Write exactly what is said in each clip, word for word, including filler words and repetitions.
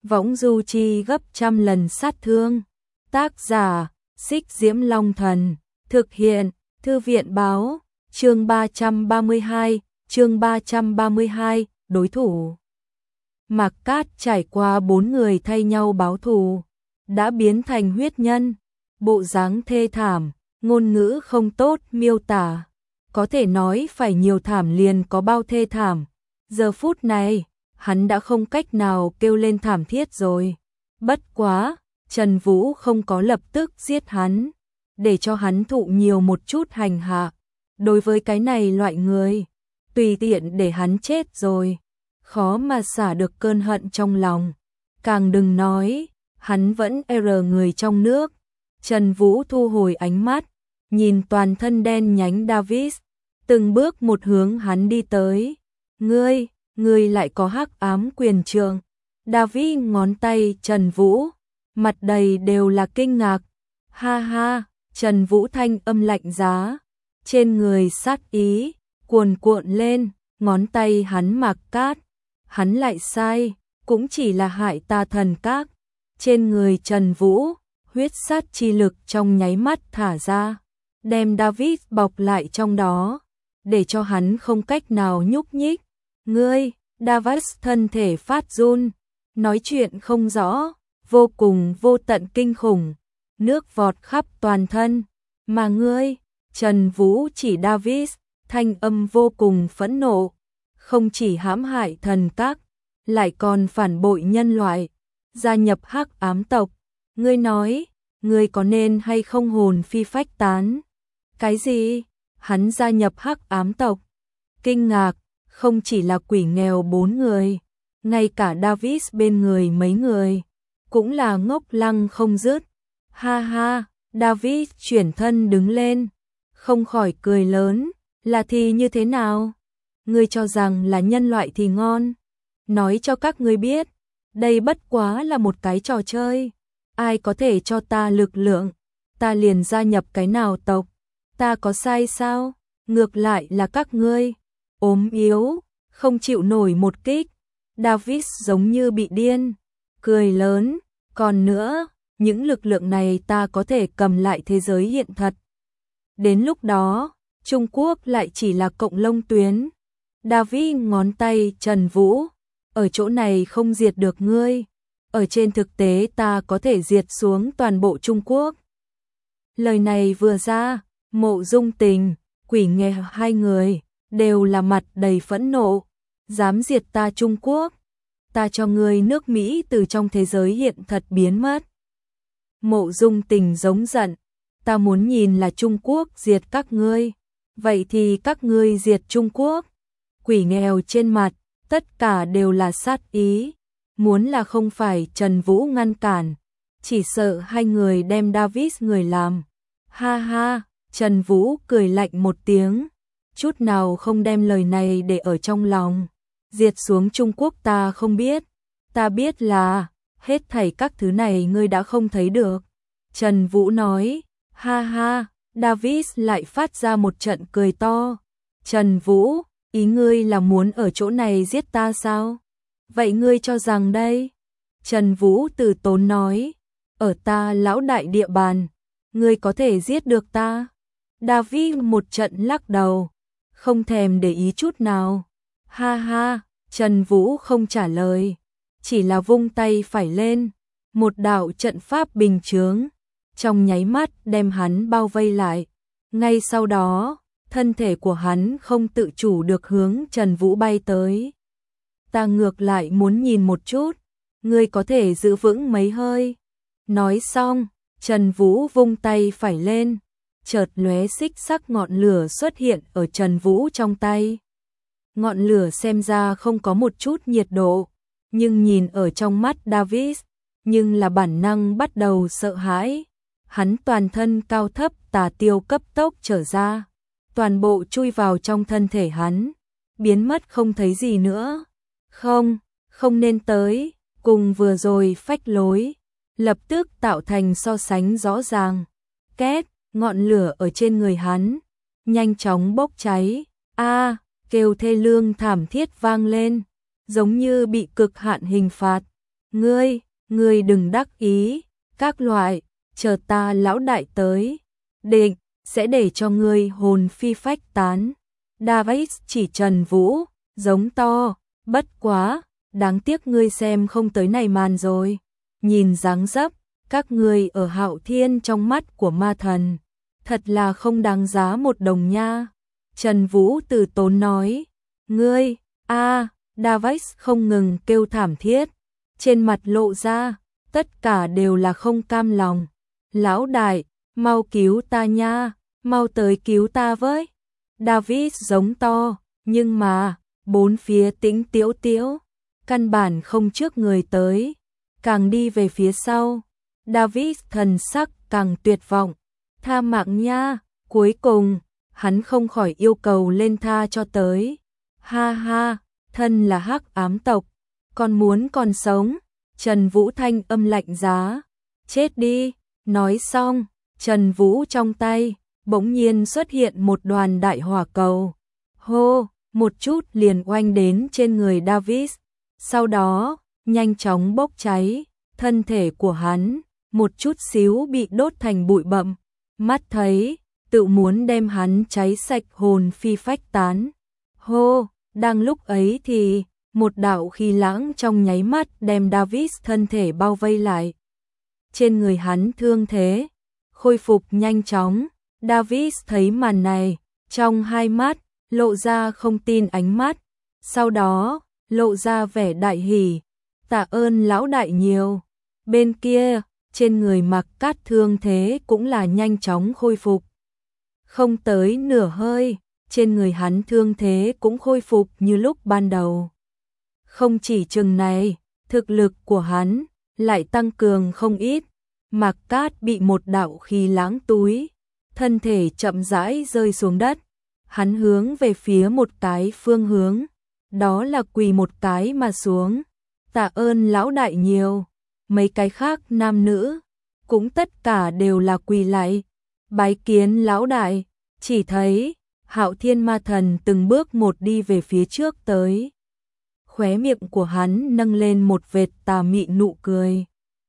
võng du chi gấp trăm lần sát thương. Tác giả, Xích Diễm Long Thần, thực hiện, Thư viện báo, chương ba trăm ba mươi hai, chương ba trăm ba mươi hai, đối thủ. Mạc Cát trải qua bốn người thay nhau báo thù, đã biến thành huyết nhân, bộ dáng thê thảm, ngôn ngữ không tốt miêu tả, có thể nói phải nhiều thảm liền có bao thê thảm. Giờ phút này, hắn đã không cách nào kêu lên thảm thiết rồi. Bất quá, Trần Vũ không có lập tức giết hắn, để cho hắn thụ nhiều một chút hành hạ. Đối với cái này loại người, tùy tiện để hắn chết rồi, khó mà xả được cơn hận trong lòng. Càng đừng nói, hắn vẫn er người trong nước. Trần Vũ thu hồi ánh mắt, nhìn toàn thân đen nhánh Davis, từng bước một hướng hắn đi tới. Ngươi, ngươi lại có hắc ám quyền trượng. Davis ngón tay Trần Vũ, mặt đầy đều là kinh ngạc. Ha ha, Trần Vũ thanh âm lạnh giá, trên người sát ý cuồn cuộn lên, ngón tay hắn Mạc Cát, hắn lại sai, cũng chỉ là hại ta thần các. Trên người Trần Vũ, huyết sát chi lực trong nháy mắt thả ra, đem David bọc lại trong đó, để cho hắn không cách nào nhúc nhích. Ngươi, David thân thể phát run, nói chuyện không rõ, vô cùng vô tận kinh khủng, nước vọt khắp toàn thân. Mà ngươi, Trần Vũ chỉ David, thanh âm vô cùng phẫn nộ, không chỉ hãm hại thần các, lại còn phản bội nhân loại, gia nhập hắc ám tộc. Ngươi nói, ngươi có nên hay không hồn phi phách tán? Cái gì? Hắn gia nhập hắc ám tộc? Kinh ngạc, không chỉ là quỷ nghèo bốn người, ngay cả David bên người mấy người, cũng là ngốc lăng không dứt. Ha ha, David chuyển thân đứng lên, không khỏi cười lớn, là thì như thế nào? Ngươi cho rằng là nhân loại thì ngon. Nói cho các ngươi biết, đây bất quá là một cái trò chơi. Ai có thể cho ta lực lượng, ta liền gia nhập cái nào tộc. Ta có sai sao? Ngược lại là các ngươi ốm yếu, không chịu nổi một kích. David giống như bị điên, cười lớn, còn nữa, những lực lượng này ta có thể cầm lại thế giới hiện thật. Đến lúc đó, Trung Quốc lại chỉ là cộng lông tuyến. David ngón tay Trần Vũ, ở chỗ này không diệt được ngươi, ở trên thực tế ta có thể diệt xuống toàn bộ Trung Quốc. Lời này vừa ra, Mộ Dung Tình, Quỷ Nghè hai người đều là mặt đầy phẫn nộ, dám diệt ta Trung Quốc, ta cho ngươi nước Mỹ từ trong thế giới hiện thật biến mất. Mộ Dung Tình giống giận, ta muốn nhìn là Trung Quốc diệt các ngươi, vậy thì các ngươi diệt Trung Quốc. Quỷ nghèo trên mặt, tất cả đều là sát ý, muốn là không phải Trần Vũ ngăn cản, chỉ sợ hai người đem David người làm. Ha ha, Trần Vũ cười lạnh một tiếng, chút nào không đem lời này để ở trong lòng. Diệt xuống Trung Quốc ta không biết, ta biết là hết thảy các thứ này ngươi đã không thấy được. Trần Vũ nói, ha ha, David lại phát ra một trận cười to. Trần Vũ, ý ngươi là muốn ở chỗ này giết ta sao? Vậy ngươi cho rằng đây? Trần Vũ từ tốn nói, ở ta lão đại địa bàn, ngươi có thể giết được ta? David một trận lắc đầu, không thèm để ý chút nào. Ha ha, Trần Vũ không trả lời, chỉ là vung tay phải lên, một đạo trận pháp bình chướng, trong nháy mắt đem hắn bao vây lại. Ngay sau đó, thân thể của hắn không tự chủ được hướng Trần Vũ bay tới. Ta ngược lại muốn nhìn một chút, ngươi có thể giữ vững mấy hơi. Nói xong, Trần Vũ vung tay phải lên, chợt lóe xích sắc ngọn lửa xuất hiện ở Trần Vũ trong tay. Ngọn lửa xem ra không có một chút nhiệt độ, nhưng nhìn ở trong mắt David, nhưng là bản năng bắt đầu sợ hãi. Hắn toàn thân cao thấp tà tiêu cấp tốc trở ra, toàn bộ chui vào trong thân thể hắn, biến mất không thấy gì nữa. Không, không nên tới, cùng vừa rồi phách lối, lập tức tạo thành so sánh rõ ràng. Két, ngọn lửa ở trên người hắn nhanh chóng bốc cháy. A, kêu thê lương thảm thiết vang lên, giống như bị cực hạn hình phạt. ngươi, ngươi đừng đắc ý, các loại, chờ ta lão đại tới, định, sẽ để cho ngươi hồn phi phách tán. David chỉ Trần Vũ, giống to, bất quá, đáng tiếc ngươi xem không tới này màn rồi. Nhìn dáng dấp, các ngươi ở Hạo Thiên trong mắt của ma thần, thật là không đáng giá một đồng nha. Trần Vũ từ tốn nói, ngươi, a, David không ngừng kêu thảm thiết, trên mặt lộ ra, tất cả đều là không cam lòng. Lão đại, mau cứu ta nha, mau tới cứu ta với. David giống to, nhưng mà, bốn phía tĩnh tiếu tiếu, căn bản không trước người tới, càng đi về phía sau. David thần sắc càng tuyệt vọng, tha mạng nha, cuối cùng, hắn không khỏi yêu cầu lên tha cho tới. Ha ha, thân là hắc ám tộc, còn muốn còn sống. Trần Vũ thanh âm lạnh giá, chết đi. Nói xong, Trần Vũ trong tay, bỗng nhiên xuất hiện một đoàn đại hỏa cầu. Hô, một chút liền oanh đến trên người David. Sau đó, nhanh chóng bốc cháy, thân thể của hắn, một chút xíu bị đốt thành bụi bặm. Mắt thấy, tự muốn đem hắn cháy sạch hồn phi phách tán. Hô, đang lúc ấy thì, một đạo khí lãng trong nháy mắt đem David thân thể bao vây lại. Trên người hắn thương thế, khôi phục nhanh chóng. David thấy màn này, trong hai mắt, lộ ra không tin ánh mắt. Sau đó, lộ ra vẻ đại hỉ, tạ ơn lão đại nhiều. Bên kia, trên người Mặc Cát thương thế cũng là nhanh chóng khôi phục. Không tới nửa hơi, trên người hắn thương thế cũng khôi phục như lúc ban đầu. Không chỉ chừng này, thực lực của hắn lại tăng cường không ít. Mặc Cát bị một đạo khí lãng túi, thân thể chậm rãi rơi xuống đất. Hắn hướng về phía một cái phương hướng, đó là quỳ một cái mà xuống. Tạ ơn lão đại nhiều. Mấy cái khác nam nữ cũng tất cả đều là quỳ lại, bái kiến lão đại. Chỉ thấy Hạo Thiên ma thần từng bước một đi về phía trước tới. Khóe miệng của hắn nâng lên một vệt tà mị nụ cười.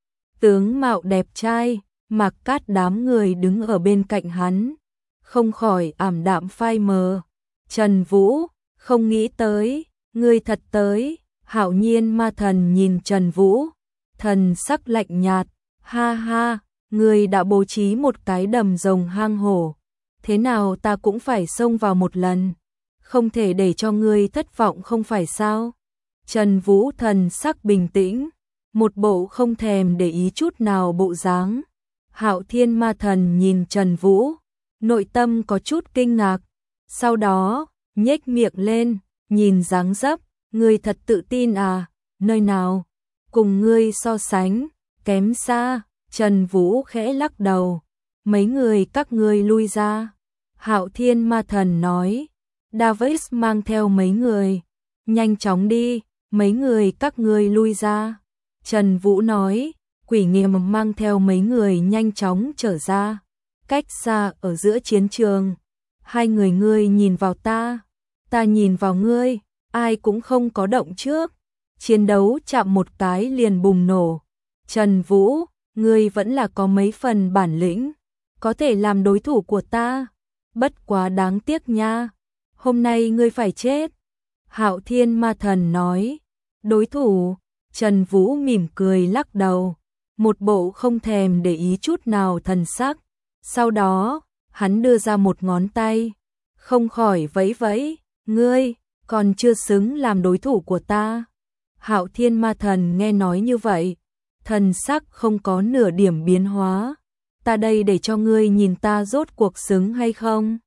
Tướng mạo đẹp trai, Mặc Cát đám người đứng ở bên cạnh hắn, không khỏi ảm đạm phai mờ. Trần Vũ, không nghĩ tới, ngươi thật tới. Hạo Nhiên ma thần nhìn Trần Vũ, thần sắc lạnh nhạt, ha ha, ngươi đã bố trí một cái đầm rồng hang hổ, thế nào ta cũng phải xông vào một lần, không thể để cho ngươi thất vọng không phải sao? Trần Vũ thần sắc bình tĩnh, một bộ không thèm để ý chút nào bộ dáng. Hạo Thiên ma thần nhìn Trần Vũ, nội tâm có chút kinh ngạc, sau đó, nhếch miệng lên, nhìn dáng dấp, ngươi thật tự tin à, nơi nào, cùng ngươi so sánh, kém xa. Trần Vũ khẽ lắc đầu, mấy người các ngươi lui ra. Hạo Thiên ma thần nói, David mang theo mấy người, nhanh chóng đi, mấy người các ngươi lui ra. Trần Vũ nói, Quỷ Nghiêm mang theo mấy người nhanh chóng trở ra, cách xa ở giữa chiến trường. Hai người ngươi nhìn vào ta, ta nhìn vào ngươi, ai cũng không có động trước. Chiến đấu chạm một cái liền bùng nổ. Trần Vũ, ngươi vẫn là có mấy phần bản lĩnh, có thể làm đối thủ của ta. Bất quá đáng tiếc nha, hôm nay ngươi phải chết. Hạo Thiên ma thần nói, đối thủ. Trần Vũ mỉm cười lắc đầu, một bộ không thèm để ý chút nào thần sắc. Sau đó, hắn đưa ra một ngón tay, không khỏi vẫy vẫy, ngươi còn chưa xứng làm đối thủ của ta. Hạo Thiên ma thần nghe nói như vậy, thần sắc không có nửa điểm biến hóa. Ta đây để cho ngươi nhìn ta rốt cuộc xứng hay không.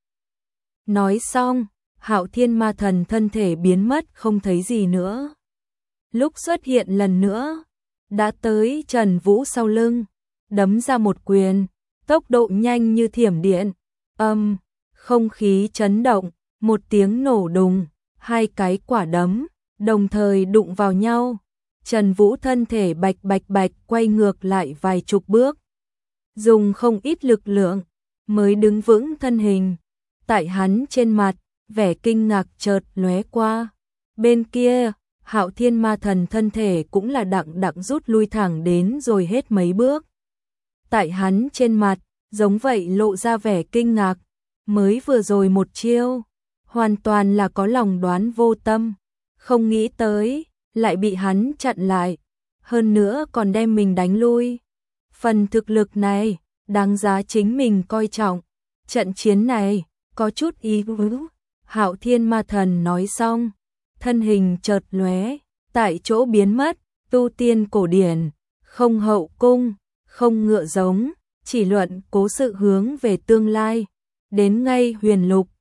Nói xong, Hạo Thiên ma thần thân thể biến mất không thấy gì nữa. Lúc xuất hiện lần nữa, đã tới Trần Vũ sau lưng, đấm ra một quyền, tốc độ nhanh như thiểm điện. Âm, không khí chấn động, một tiếng nổ đùng, hai cái quả đấm đồng thời đụng vào nhau. Trần Vũ thân thể bạch bạch bạch quay ngược lại vài chục bước, dùng không ít lực lượng mới đứng vững thân hình. Tại hắn trên mặt, vẻ kinh ngạc chợt lóe qua. Bên kia, Hạo Thiên Ma Thần thân thể cũng là đặng đặng rút lui thẳng đến rồi hết mấy bước. Tại hắn trên mặt, giống vậy lộ ra vẻ kinh ngạc, mới vừa rồi một chiêu, hoàn toàn là có lòng đoán vô tâm, không nghĩ tới, lại bị hắn chặn lại, hơn nữa còn đem mình đánh lui. Phần thực lực này, đáng giá chính mình coi trọng, trận chiến này, có chút ý tứ. Hạo Thiên Ma Thần nói xong, thân hình chợt lóe, tại chỗ biến mất, tu tiên cổ điển, không hậu cung, không ngựa giống, chỉ luận cố sự hướng về tương lai, đến ngay huyền lục,